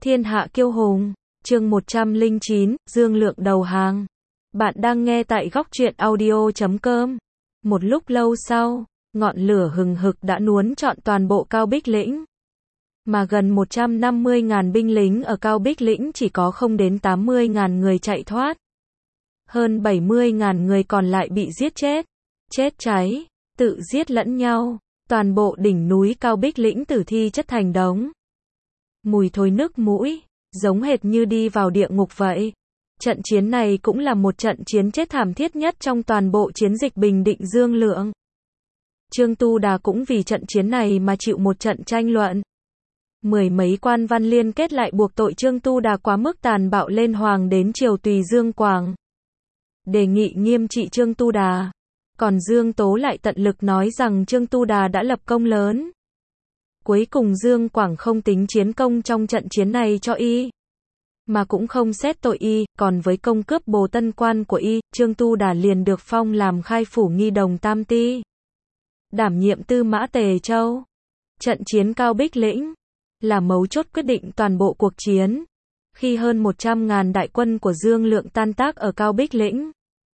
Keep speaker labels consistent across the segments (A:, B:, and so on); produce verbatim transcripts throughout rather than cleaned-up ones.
A: Thiên hạ kiêu hùng, chương một trăm lẻ chín, Dương Lượng đầu hàng. Bạn đang nghe tại góc truyện audio chấm com. Một lúc lâu sau, ngọn lửa hừng hực đã nuốt trọn toàn bộ Cao Bích Lĩnh. Mà gần một trăm năm mươi nghìn binh lính ở Cao Bích Lĩnh chỉ có không đến tám mươi nghìn người chạy thoát. Hơn bảy mươi nghìn người còn lại bị giết chết, chết cháy, tự giết lẫn nhau. Toàn bộ đỉnh núi Cao Bích Lĩnh tử thi chất thành đống. Mùi thối nức mũi, giống hệt như đi vào địa ngục vậy. Trận chiến này cũng là một trận chiến chết thảm thiết nhất trong toàn bộ chiến dịch bình định Dương Lượng. Trương Tu Đà cũng vì trận chiến này mà chịu một trận tranh luận. Mười mấy quan văn liên kết lại buộc tội Trương Tu Đà quá mức tàn bạo lên hoàng đến triều Tùy Dương Quảng, đề nghị nghiêm trị Trương Tu Đà. Còn Dương Tố lại tận lực nói rằng Trương Tu Đà đã lập công lớn. Cuối cùng Dương Quảng không tính chiến công trong trận chiến này cho y, mà cũng không xét tội y, còn với công cướp Bồ Tân Quan của y, Trương Tu Đà liền được phong làm khai phủ nghi đồng tam ti, đảm nhiệm Tư Mã Tề Châu. Trận chiến Cao Bích Lĩnh là mấu chốt quyết định toàn bộ cuộc chiến, khi hơn một trăm nghìn đại quân của Dương Lượng tan tác ở Cao Bích Lĩnh,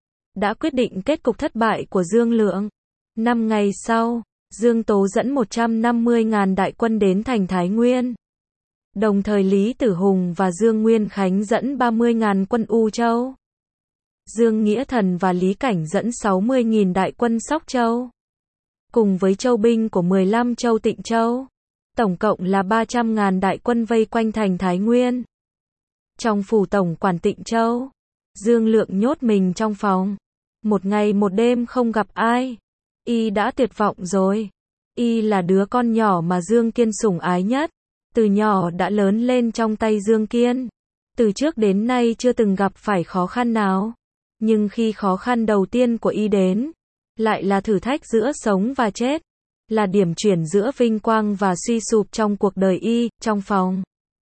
A: đã quyết định kết cục thất bại của Dương Lượng. Năm ngày sau, Dương Tố dẫn một trăm năm mươi nghìn đại quân đến thành Thái Nguyên. Đồng thời Lý Tử Hùng và Dương Nguyên Khánh dẫn ba mươi nghìn quân U Châu. Dương Nghĩa Thần và Lý Cảnh dẫn sáu mươi nghìn đại quân Sóc Châu. Cùng với châu binh của mười lăm châu Tịnh Châu. Tổng cộng là ba trăm nghìn đại quân vây quanh thành Thái Nguyên. Trong phủ tổng quản Tịnh Châu, Dương Lượng nhốt mình trong phòng. Một ngày một đêm không gặp ai. Y đã tuyệt vọng rồi. Y là đứa con nhỏ mà Dương Kiên sủng ái nhất. Từ nhỏ đã lớn lên trong tay Dương Kiên. Từ trước đến nay chưa từng gặp phải khó khăn nào. Nhưng khi khó khăn đầu tiên của Y đến, lại là thử thách giữa sống và chết. Là điểm chuyển giữa vinh quang và suy sụp trong cuộc đời Y. Trong phòng,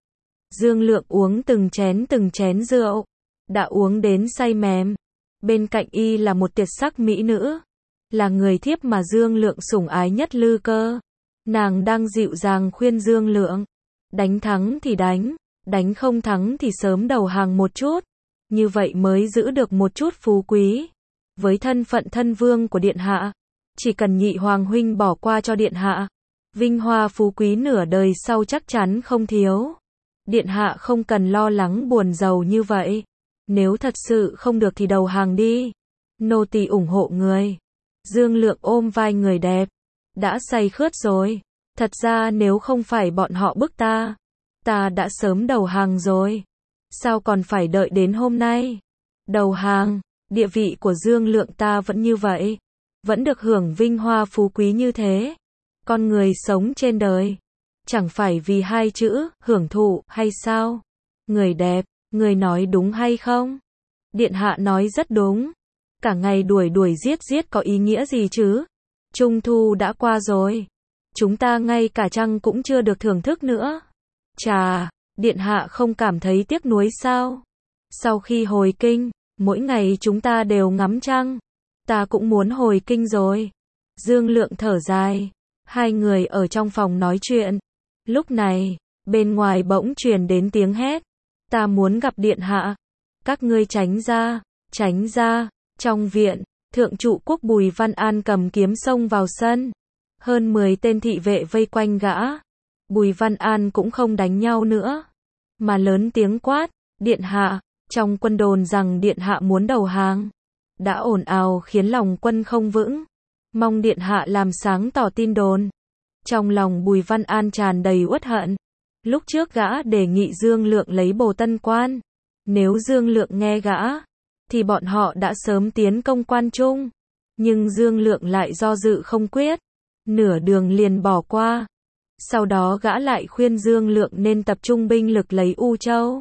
A: Dương Lượng uống từng chén từng chén rượu. Đã uống đến say mềm. Bên cạnh Y là một tuyệt sắc mỹ nữ, là người thiếp mà Dương Lượng sủng ái nhất Lư Cơ. Nàng đang dịu dàng khuyên Dương Lượng, đánh thắng thì đánh, đánh không thắng thì sớm đầu hàng một chút, như vậy mới giữ được một chút phú quý. Với thân phận thân vương của điện hạ, chỉ cần nhị hoàng huynh bỏ qua cho điện hạ, vinh hoa phú quý nửa đời sau chắc chắn không thiếu. Điện hạ không cần lo lắng buồn giàu như vậy. Nếu thật sự không được thì đầu hàng đi. Nô tỳ ủng hộ người. Dương Lượng ôm vai người đẹp. Đã say khướt rồi. Thật ra nếu không phải bọn họ bức ta, ta đã sớm đầu hàng rồi. Sao còn phải đợi đến hôm nay? Đầu hàng, địa vị của Dương Lượng ta vẫn như vậy. Vẫn được hưởng vinh hoa phú quý như thế. Con người sống trên đời, chẳng phải vì hai chữ, hưởng thụ, hay sao? Người đẹp. Người nói đúng hay không? Điện hạ nói rất đúng. Cả ngày đuổi đuổi giết giết có ý nghĩa gì chứ? Trung thu đã qua rồi. Chúng ta ngay cả trăng cũng chưa được thưởng thức nữa. Chà, điện hạ không cảm thấy tiếc nuối sao? Sau khi hồi kinh, mỗi ngày chúng ta đều ngắm trăng. Ta cũng muốn hồi kinh rồi. Dương Lượng thở dài. Hai người ở trong phòng nói chuyện. Lúc này, bên ngoài bỗng truyền đến tiếng hét. Ta muốn gặp điện hạ. Các ngươi tránh ra, tránh ra. Trong viện, thượng trụ quốc Bùi Văn An cầm kiếm xông vào sân. Hơn mười tên thị vệ vây quanh gã. Bùi Văn An cũng không đánh nhau nữa, mà lớn tiếng quát, điện hạ. Trong quân đồn rằng điện hạ muốn đầu hàng. Đã ồn ào khiến lòng quân không vững. Mong điện hạ làm sáng tỏ tin đồn. Trong lòng Bùi Văn An tràn đầy uất hận. Lúc trước gã đề nghị Dương Lượng lấy Bồ Tân Quan. Nếu Dương Lượng nghe gã, thì bọn họ đã sớm tiến công Quan Trung. Nhưng Dương Lượng lại do dự không quyết. Nửa đường liền bỏ qua. Sau đó gã lại khuyên Dương Lượng nên tập trung binh lực lấy U Châu.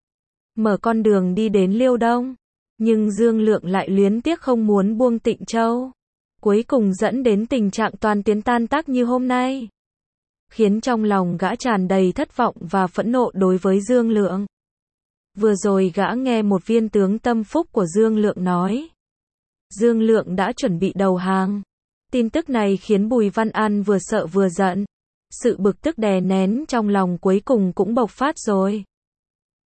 A: Mở con đường đi đến Liêu Đông. Nhưng Dương Lượng lại luyến tiếc không muốn buông Tịnh Châu. Cuối cùng dẫn đến tình trạng toàn tiến tan tác như hôm nay. Khiến trong lòng gã tràn đầy thất vọng và phẫn nộ đối với Dương Lượng. Vừa rồi gã nghe một viên tướng tâm phúc của Dương Lượng nói. Dương Lượng đã chuẩn bị đầu hàng. Tin tức này khiến Bùi Văn An vừa sợ vừa giận. Sự bực tức đè nén trong lòng cuối cùng cũng bộc phát rồi.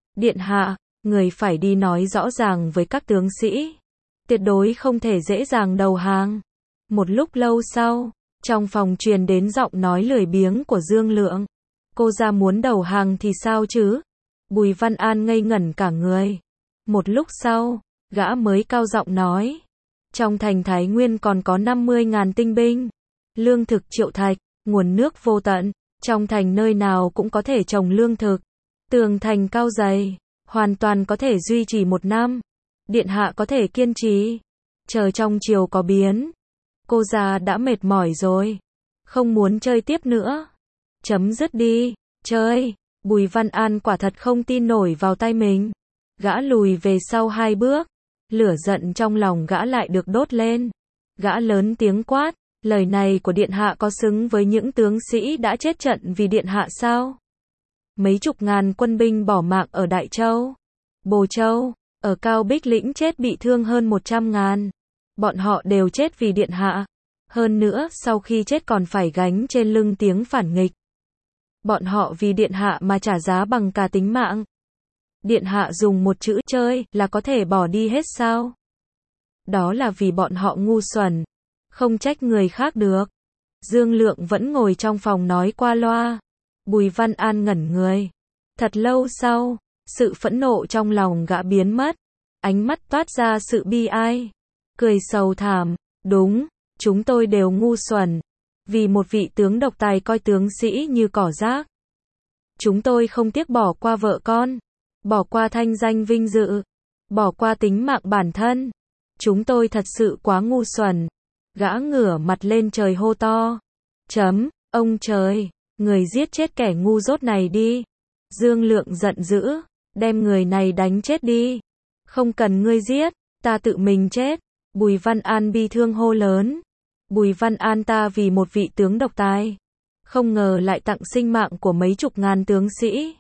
A: Điện hạ, người phải đi nói rõ ràng với các tướng sĩ. Tuyệt đối không thể dễ dàng đầu hàng. Một lúc lâu sau, trong phòng truyền đến giọng nói lười biếng của Dương Lượng. Cô ra muốn đầu hàng thì sao chứ? Bùi Văn An ngây ngẩn cả người. Một lúc sau, gã mới cao giọng nói. Trong thành Thái Nguyên còn có năm mươi ngàn tinh binh. Lương thực triệu thạch, nguồn nước vô tận. Trong thành nơi nào cũng có thể trồng lương thực. Tường thành cao dày, hoàn toàn có thể duy trì một năm. Điện hạ có thể kiên trì. Chờ trong triều có biến. Cô già đã mệt mỏi rồi. Không muốn chơi tiếp nữa. Chấm dứt đi. Chơi. Bùi Văn An quả thật không tin nổi vào tay mình. Gã lùi về sau hai bước. Lửa giận trong lòng gã lại được đốt lên. Gã lớn tiếng quát. Lời này của điện hạ có xứng với những tướng sĩ đã chết trận vì điện hạ sao? Mấy chục ngàn quân binh bỏ mạng ở Đại Châu, Bồ Châu, ở Cao Bích Lĩnh chết bị thương hơn một trăm ngàn. Bọn họ đều chết vì điện hạ. Hơn nữa, sau khi chết còn phải gánh trên lưng tiếng phản nghịch. Bọn họ vì điện hạ mà trả giá bằng cả tính mạng. Điện hạ dùng một chữ chơi là có thể bỏ đi hết sao? Đó là vì bọn họ ngu xuẩn. Không trách người khác được. Dương Lượng vẫn ngồi trong phòng nói qua loa. Bùi Văn An ngẩn người. Thật lâu sau, sự phẫn nộ trong lòng gã biến mất. Ánh mắt toát ra sự bi ai. Cười sầu thảm. Đúng, chúng tôi đều ngu xuẩn. Vì một vị tướng độc tài coi tướng sĩ như cỏ rác. Chúng tôi không tiếc bỏ qua vợ con. Bỏ qua thanh danh vinh dự. Bỏ qua tính mạng bản thân. Chúng tôi thật sự quá ngu xuẩn. Gã ngửa mặt lên trời hô to. Chấm, ông trời, người giết chết kẻ ngu dốt này đi. Dương Lượng giận dữ, đem người này đánh chết đi. Không cần ngươi giết, ta tự mình chết. Bùi Văn An bi thương hô lớn. Bùi Văn An ta vì một vị tướng độc tài. Không ngờ lại tặng sinh mạng của mấy chục ngàn tướng sĩ.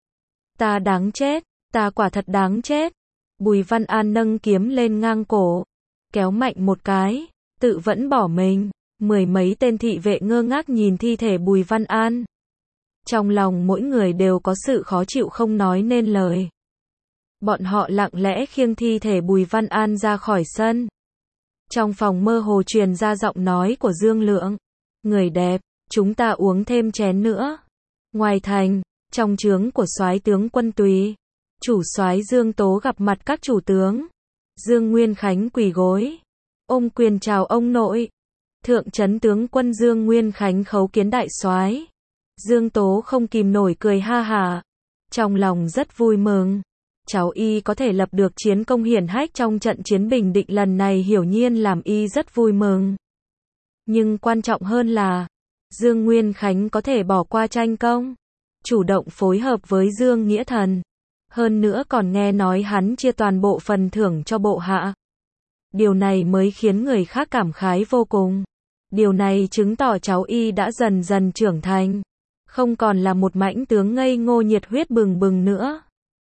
A: Ta đáng chết, ta quả thật đáng chết. Bùi Văn An nâng kiếm lên ngang cổ. Kéo mạnh một cái. Tự vẫn bỏ mình. Mười mấy tên thị vệ ngơ ngác nhìn thi thể Bùi Văn An. Trong lòng mỗi người đều có sự khó chịu không nói nên lời. Bọn họ lặng lẽ khiêng thi thể Bùi Văn An ra khỏi sân. Trong phòng mơ hồ truyền ra giọng nói của Dương Lượng. Người đẹp, chúng ta uống thêm chén nữa. Ngoài thành, trong trướng của soái tướng Quân Tùy, chủ soái Dương Tố gặp mặt các chủ tướng. Dương Nguyên Khánh quỳ gối, ôm quyền chào ông nội. Thượng trấn tướng quân Dương Nguyên Khánh khấu kiến đại soái. Dương Tố không kìm nổi cười ha hả. Trong lòng rất vui mừng. Cháu y có thể lập được chiến công hiển hách trong trận chiến Bình Định lần này hiển nhiên làm y rất vui mừng. Nhưng quan trọng hơn là, Dương Nguyên Khánh có thể bỏ qua tranh công. Chủ động phối hợp với Dương Nghĩa Thần. Hơn nữa còn nghe nói hắn chia toàn bộ phần thưởng cho bộ hạ. Điều này mới khiến người khác cảm khái vô cùng. Điều này chứng tỏ cháu y đã dần dần trưởng thành. Không còn là một mãnh tướng ngây ngô nhiệt huyết bừng bừng nữa.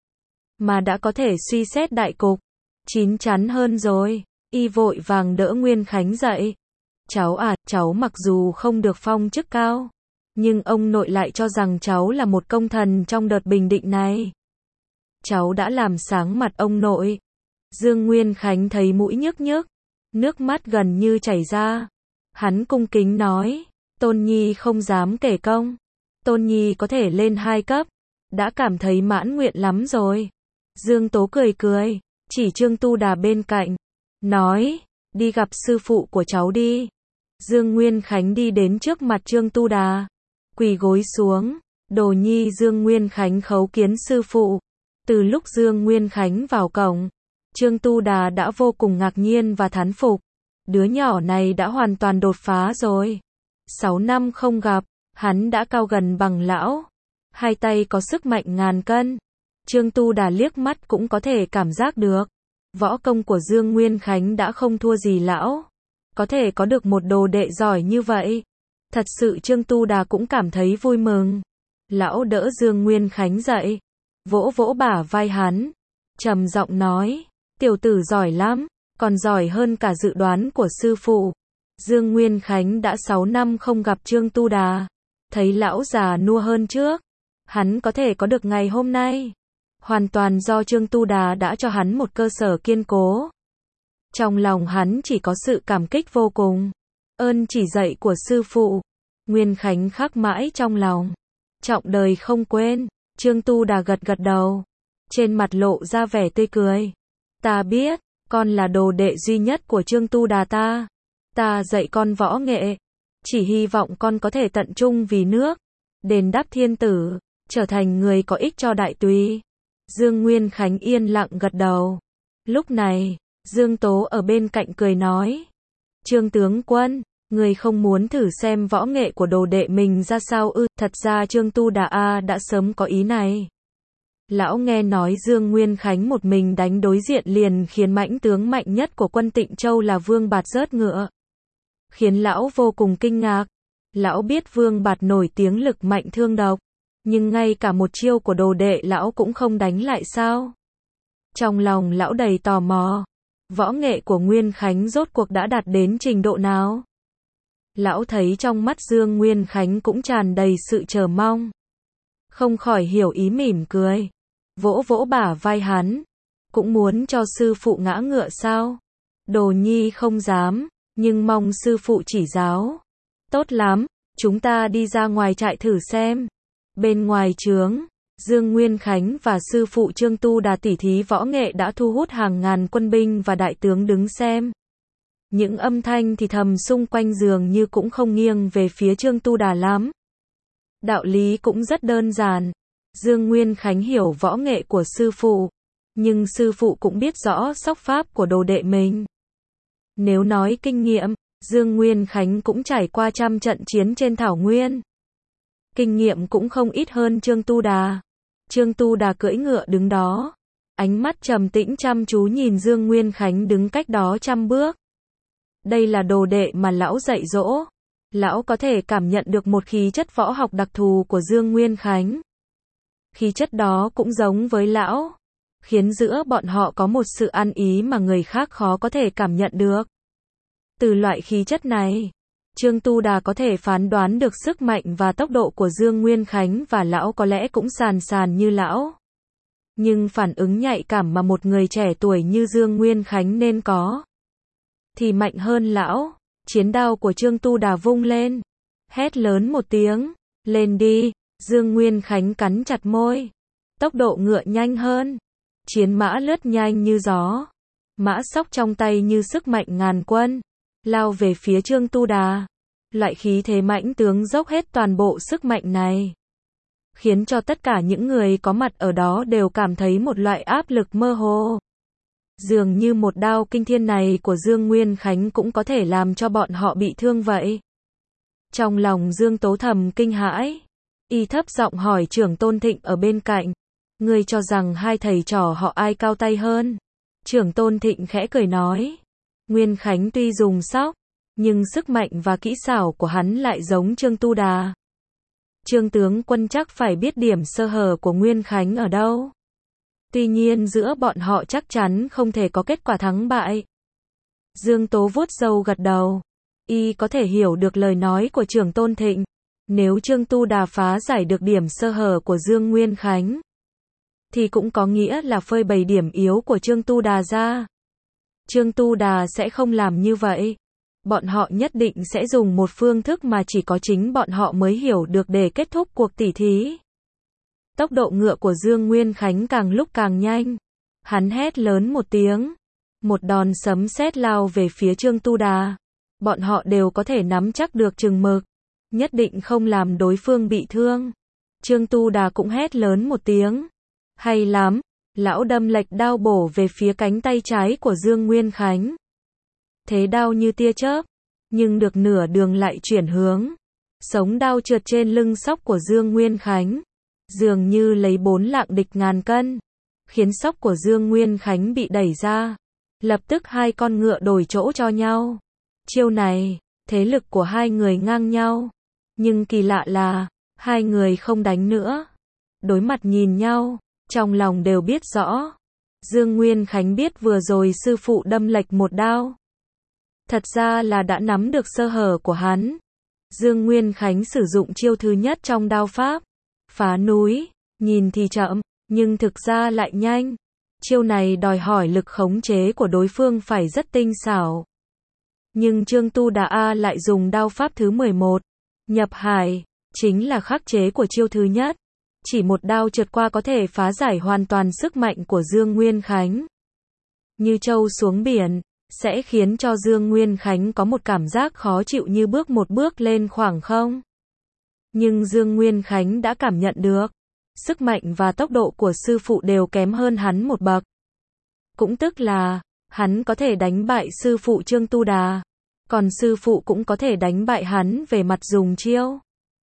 A: Mà đã có thể suy xét đại cục. Chín chắn hơn rồi. Y vội vàng đỡ Nguyên Khánh dậy. Cháu à, cháu mặc dù không được phong chức cao. Nhưng ông nội lại cho rằng cháu là một công thần trong đợt bình định này. Cháu đã làm sáng mặt ông nội. Dương Nguyên Khánh thấy mũi nhức nhức. Nước mắt gần như chảy ra. Hắn cung kính nói. Tôn Nhi không dám kể công. Tôn Nhi có thể lên hai cấp. Đã cảm thấy mãn nguyện lắm rồi. Dương Tố cười cười. Chỉ Trương Tu Đà bên cạnh. Nói. Đi gặp sư phụ của cháu đi. Dương Nguyên Khánh đi đến trước mặt Trương Tu Đà. Quỳ gối xuống. Đồ nhi Dương Nguyên Khánh khấu kiến sư phụ. Từ lúc Dương Nguyên Khánh vào cổng, Trương Tu Đà đã vô cùng ngạc nhiên và thán phục. Đứa nhỏ này đã hoàn toàn đột phá rồi. Sáu năm không gặp, hắn đã cao gần bằng lão. Hai tay có sức mạnh ngàn cân. Trương Tu Đà liếc mắt cũng có thể cảm giác được. Võ công của Dương Nguyên Khánh đã không thua gì lão. Có thể có được một đồ đệ giỏi như vậy. Thật sự Trương Tu Đà cũng cảm thấy vui mừng. Lão đỡ Dương Nguyên Khánh dậy. Vỗ vỗ bả vai hắn. Trầm giọng nói. Tiểu tử giỏi lắm. Còn giỏi hơn cả dự đoán của sư phụ. Dương Nguyên Khánh đã sáu năm không gặp Trương Tu Đà. Thấy lão già nua hơn trước. Hắn có thể có được ngày hôm nay. hoàn toàn do Trương Tu Đà đã cho hắn một cơ sở kiên cố. Trong lòng hắn chỉ có sự cảm kích vô cùng. Ơn chỉ dạy của sư phụ, Nguyên Khánh khắc mãi trong lòng, trọng đời không quên. Trương Tu Đà gật gật đầu, trên mặt lộ ra vẻ tươi cười. Ta biết, con là đồ đệ duy nhất của Trương Tu Đà ta. Ta dạy con võ nghệ, chỉ hy vọng con có thể tận trung vì nước, đền đáp thiên tử, trở thành người có ích cho đại tùy. Dương Nguyên Khánh yên lặng gật đầu. Lúc này, Dương Tố ở bên cạnh cười nói. Trương tướng quân, người không muốn thử xem võ nghệ của đồ đệ mình ra sao ư? Thật ra Trương Tu Đà A đã sớm có ý này. Lão nghe nói Dương Nguyên Khánh một mình đánh đối diện liền khiến mãnh tướng mạnh nhất của quân Tịnh Châu là Vương Bạt rớt ngựa. Khiến lão vô cùng kinh ngạc. Lão biết Vương Bạt nổi tiếng lực mạnh thương độc, nhưng ngay cả một chiêu của đồ đệ lão cũng không đánh lại sao? Trong lòng lão đầy tò mò. Võ nghệ của Nguyên Khánh rốt cuộc đã đạt đến trình độ nào? Lão thấy trong mắt Dương Nguyên Khánh cũng tràn đầy sự chờ mong. Không khỏi hiểu ý mỉm cười. Vỗ vỗ bả vai hắn. Cũng muốn cho sư phụ ngã ngựa sao? Đồ nhi không dám, nhưng mong sư phụ chỉ giáo. Tốt lắm, chúng ta đi ra ngoài trại thử xem. Bên ngoài trướng, Dương Nguyên Khánh và sư phụ Trương Tu Đà tỉ thí võ nghệ đã thu hút hàng ngàn quân binh và đại tướng đứng xem. Những âm thanh thì thầm xung quanh dường như cũng không nghiêng về phía Trương Tu Đà lắm. Đạo lý cũng rất đơn giản. Dương Nguyên Khánh hiểu võ nghệ của sư phụ, nhưng sư phụ cũng biết rõ sóc pháp của đồ đệ mình. Nếu nói kinh nghiệm, Dương Nguyên Khánh cũng trải qua trăm trận chiến trên thảo nguyên. Kinh nghiệm cũng không ít hơn Trương Tu Đà. Trương Tu Đà cưỡi ngựa đứng đó, ánh mắt trầm tĩnh chăm chú nhìn Dương Nguyên Khánh đứng cách đó trăm bước. Đây là đồ đệ mà lão dạy dỗ. Lão có thể cảm nhận được một khí chất võ học đặc thù của Dương Nguyên Khánh. Khí chất đó cũng giống với lão, khiến giữa bọn họ có một sự ăn ý mà người khác khó có thể cảm nhận được. Từ loại khí chất này, Trương Tu Đà có thể phán đoán được sức mạnh và tốc độ của Dương Nguyên Khánh và lão có lẽ cũng sàn sàn như lão. Nhưng phản ứng nhạy cảm mà một người trẻ tuổi như Dương Nguyên Khánh nên có, thì mạnh hơn lão. Chiến đao của Trương Tu Đà vung lên, hét lớn một tiếng, lên đi. Dương Nguyên Khánh cắn chặt môi, tốc độ ngựa nhanh hơn, chiến mã lướt nhanh như gió, mã sóc trong tay như sức mạnh ngàn quân, lao về phía Trương Tu Đà. Loại khí thế mãnh tướng dốc hết toàn bộ sức mạnh này, khiến cho tất cả những người có mặt ở đó đều cảm thấy một loại áp lực mơ hồ. Dường như một đao kinh thiên này của Dương Nguyên Khánh cũng có thể làm cho bọn họ bị thương vậy. Trong lòng Dương Tố thầm kinh hãi, y thấp giọng hỏi Trưởng Tôn Thịnh ở bên cạnh, ngươi cho rằng hai thầy trò họ ai cao tay hơn? Trưởng Tôn Thịnh khẽ cười nói, Nguyên Khánh tuy dùng sóc, nhưng sức mạnh và kỹ xảo của hắn lại giống Trương Tu Đà. Trương tướng quân chắc phải biết điểm sơ hở của Nguyên Khánh ở đâu. Tuy nhiên giữa bọn họ chắc chắn không thể có kết quả thắng bại. Dương Tố vuốt râu gật đầu. Y có thể hiểu được lời nói của Trưởng Tôn Thịnh. Nếu Trương Tu Đà phá giải được điểm sơ hở của Dương Nguyên Khánh, thì cũng có nghĩa là phơi bày điểm yếu của Trương Tu Đà ra. Trương Tu Đà sẽ không làm như vậy. Bọn họ nhất định sẽ dùng một phương thức mà chỉ có chính bọn họ mới hiểu được để kết thúc cuộc tỉ thí. Tốc độ ngựa của Dương Nguyên Khánh càng lúc càng nhanh. Hắn hét lớn một tiếng. Một đòn sấm sét lao về phía Trương Tu Đà. Bọn họ đều có thể nắm chắc được chừng mực, nhất định không làm đối phương bị thương. Trương Tu Đà cũng hét lớn một tiếng. Hay lắm, lão đâm lệch đao bổ về phía cánh tay trái của Dương Nguyên Khánh. Thế đao như tia chớp, nhưng được nửa đường lại chuyển hướng. Sống đao trượt trên lưng sóc của Dương Nguyên Khánh, dường như lấy bốn lạng địch ngàn cân, khiến sóc của Dương Nguyên Khánh bị đẩy ra. Lập tức hai con ngựa đổi chỗ cho nhau. Chiêu này, thế lực của hai người ngang nhau. Nhưng kỳ lạ là, hai người không đánh nữa. Đối mặt nhìn nhau, trong lòng đều biết rõ. Dương Nguyên Khánh biết vừa rồi sư phụ đâm lệch một đao. Thật ra là đã nắm được sơ hở của hắn. Dương Nguyên Khánh sử dụng chiêu thứ nhất trong đao pháp, phá núi, nhìn thì chậm, nhưng thực ra lại nhanh. Chiêu này đòi hỏi lực khống chế của đối phương phải rất tinh xảo. Nhưng Trương Tu Đà A lại dùng đao pháp thứ mười một, nhập hải, chính là khắc chế của chiêu thứ nhất. Chỉ một đao trượt qua có thể phá giải hoàn toàn sức mạnh của Dương Nguyên Khánh. Như trâu xuống biển, sẽ khiến cho Dương Nguyên Khánh có một cảm giác khó chịu như bước một bước lên khoảng không. Nhưng Dương Nguyên Khánh đã cảm nhận được, sức mạnh và tốc độ của sư phụ đều kém hơn hắn một bậc. Cũng tức là, hắn có thể đánh bại sư phụ Trương Tu Đà, còn sư phụ cũng có thể đánh bại hắn về mặt dùng chiêu.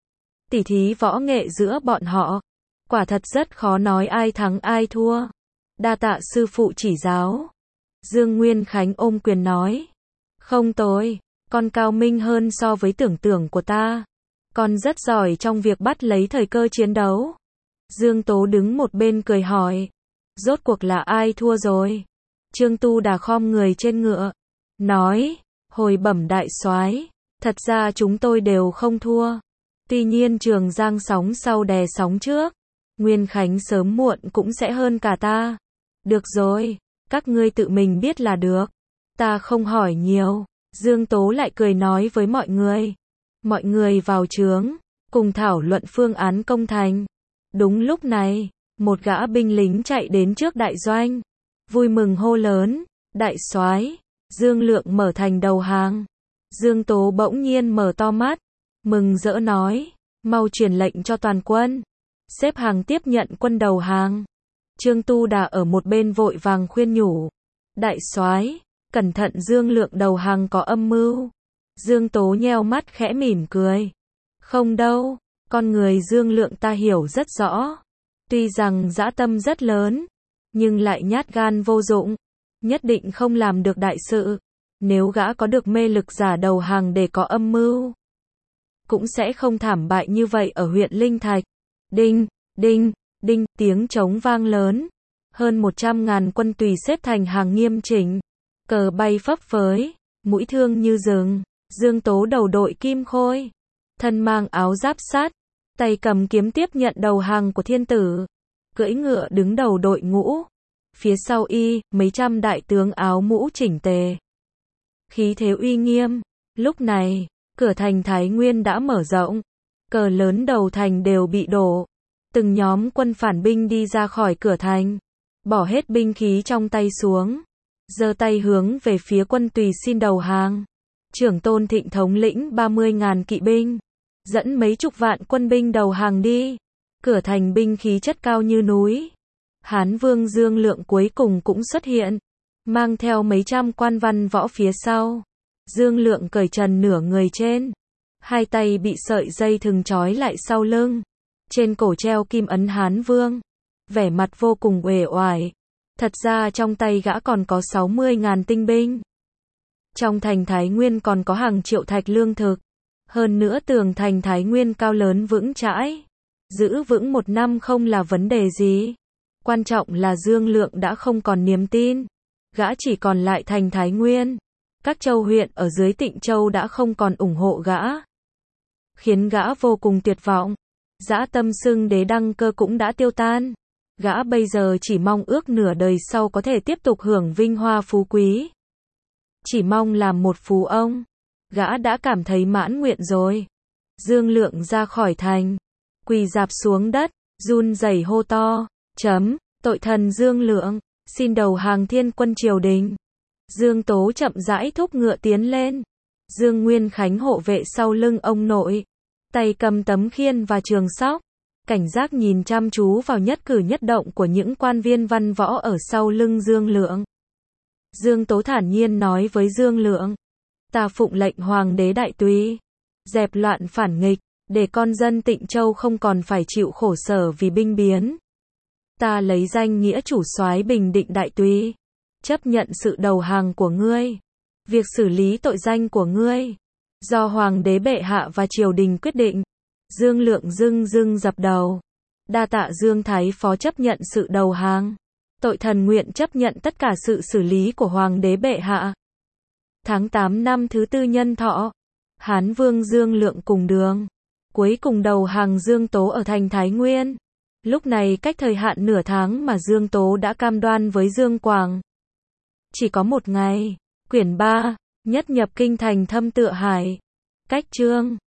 A: Tỉ thí võ nghệ giữa bọn họ, quả thật rất khó nói ai thắng ai thua. Đa tạ sư phụ chỉ giáo. Dương Nguyên Khánh ôm quyền nói. Không tồi, con cao minh hơn so với tưởng tượng của ta. Con rất giỏi trong việc bắt lấy thời cơ chiến đấu. Dương Tố đứng một bên cười hỏi. Rốt cuộc là ai thua rồi? Trương Tu Đà khom người trên ngựa. Nói, hồi bẩm đại soái, thật ra chúng tôi đều không thua. Tuy nhiên Trường Giang sóng sau đè sóng trước. Nguyên Khánh sớm muộn cũng sẽ hơn cả ta. Được rồi, các ngươi tự mình biết là được. Ta không hỏi nhiều. Dương Tố lại cười nói với mọi người. Mọi người vào trướng, cùng thảo luận phương án công thành. Đúng lúc này, một gã binh lính chạy đến trước đại doanh. Vui mừng hô lớn, đại soái, Dương Lượng mở thành đầu hàng. Dương Tố bỗng nhiên mở to mắt, mừng rỡ nói, mau truyền lệnh cho toàn quân. Xếp hàng tiếp nhận quân đầu hàng. Trương Tu Đà ở một bên vội vàng khuyên nhủ. Đại soái, cẩn thận Dương Lượng đầu hàng có âm mưu. Dương Tố nheo mắt khẽ mỉm cười. Không đâu, con người Dương Lượng ta hiểu rất rõ. Tuy rằng dã tâm rất lớn, nhưng lại nhát gan vô dụng. Nhất định không làm được đại sự. Nếu gã có được mê lực giả đầu hàng để có âm mưu, cũng sẽ không thảm bại như vậy ở huyện Linh Thạch. Đinh, đinh, đinh, tiếng trống vang lớn. Hơn một trăm ngàn quân tùy xếp thành hàng nghiêm chỉnh. Cờ bay phấp phới, mũi thương như rừng. Dương Tố đầu đội kim khôi, thân mang áo giáp sắt, tay cầm kiếm tiếp nhận đầu hàng của thiên tử. Cưỡi ngựa đứng đầu đội ngũ. Phía sau y, mấy trăm đại tướng áo mũ chỉnh tề. Khí thế uy nghiêm. Lúc này, cửa thành Thái Nguyên đã mở rộng. Cờ lớn đầu thành đều bị đổ. Từng nhóm quân phản binh đi ra khỏi cửa thành, bỏ hết binh khí trong tay xuống, giơ tay hướng về phía quân tùy xin đầu hàng. Trưởng Tôn Thịnh thống lĩnh ba mươi ngàn kỵ binh, dẫn mấy chục vạn quân binh đầu hàng đi. Cửa thành binh khí chất cao như núi. Hán Vương Dương Lượng cuối cùng cũng xuất hiện, mang theo mấy trăm quan văn võ phía sau. Dương Lượng cởi trần nửa người trên, hai tay bị sợi dây thừng trói lại sau lưng. Trên cổ treo kim ấn Hán Vương, vẻ mặt vô cùng uể oải. Thật ra trong tay gã còn có sáu mươi ngàn tinh binh. Trong thành Thái Nguyên còn có hàng triệu thạch lương thực. Hơn nữa tường thành Thái Nguyên cao lớn vững chãi. Giữ vững một năm không là vấn đề gì. Quan trọng là Dương Lượng đã không còn niềm tin. Gã chỉ còn lại thành Thái Nguyên. Các châu huyện ở dưới Tịnh Châu đã không còn ủng hộ gã, khiến gã vô cùng tuyệt vọng. Dã tâm xưng đế đăng cơ cũng đã tiêu tan. Gã bây giờ chỉ mong ước nửa đời sau có thể tiếp tục hưởng vinh hoa phú quý. Chỉ mong làm một phú ông. Gã đã cảm thấy mãn nguyện rồi. Dương Lượng ra khỏi thành, quỳ rạp xuống đất, run rẩy hô to, chấm, tội thần Dương Lượng, xin đầu hàng thiên quân triều đình. Dương Tố chậm rãi thúc ngựa tiến lên. Dương Nguyên Khánh hộ vệ sau lưng ông nội, tay cầm tấm khiên và trường sóc, cảnh giác nhìn chăm chú vào nhất cử nhất động của những quan viên văn võ ở sau lưng Dương Lượng. Dương Tố thản nhiên nói với Dương Lượng, ta phụng lệnh Hoàng đế đại tùy, dẹp loạn phản nghịch, để con dân Tịnh Châu không còn phải chịu khổ sở vì binh biến. Ta lấy danh nghĩa chủ soái bình định đại tùy, chấp nhận sự đầu hàng của ngươi. Việc xử lý tội danh của ngươi, do Hoàng đế bệ hạ và triều đình quyết định. Dương Lượng dưng dưng dập đầu. Đa tạ Dương Thái Phó chấp nhận sự đầu hàng. Tội thần nguyện chấp nhận tất cả sự xử lý của Hoàng đế bệ hạ. Tháng tám năm thứ tư Nhân Thọ, Hán Vương Dương Lượng cùng đường, cuối cùng đầu hàng Dương Tố ở thành Thái Nguyên. Lúc này cách thời hạn nửa tháng mà Dương Tố đã cam đoan với Dương Quảng. Chỉ có một ngày. Quyển ba. Nhất nhập kinh thành thâm tựa hải. Cách chương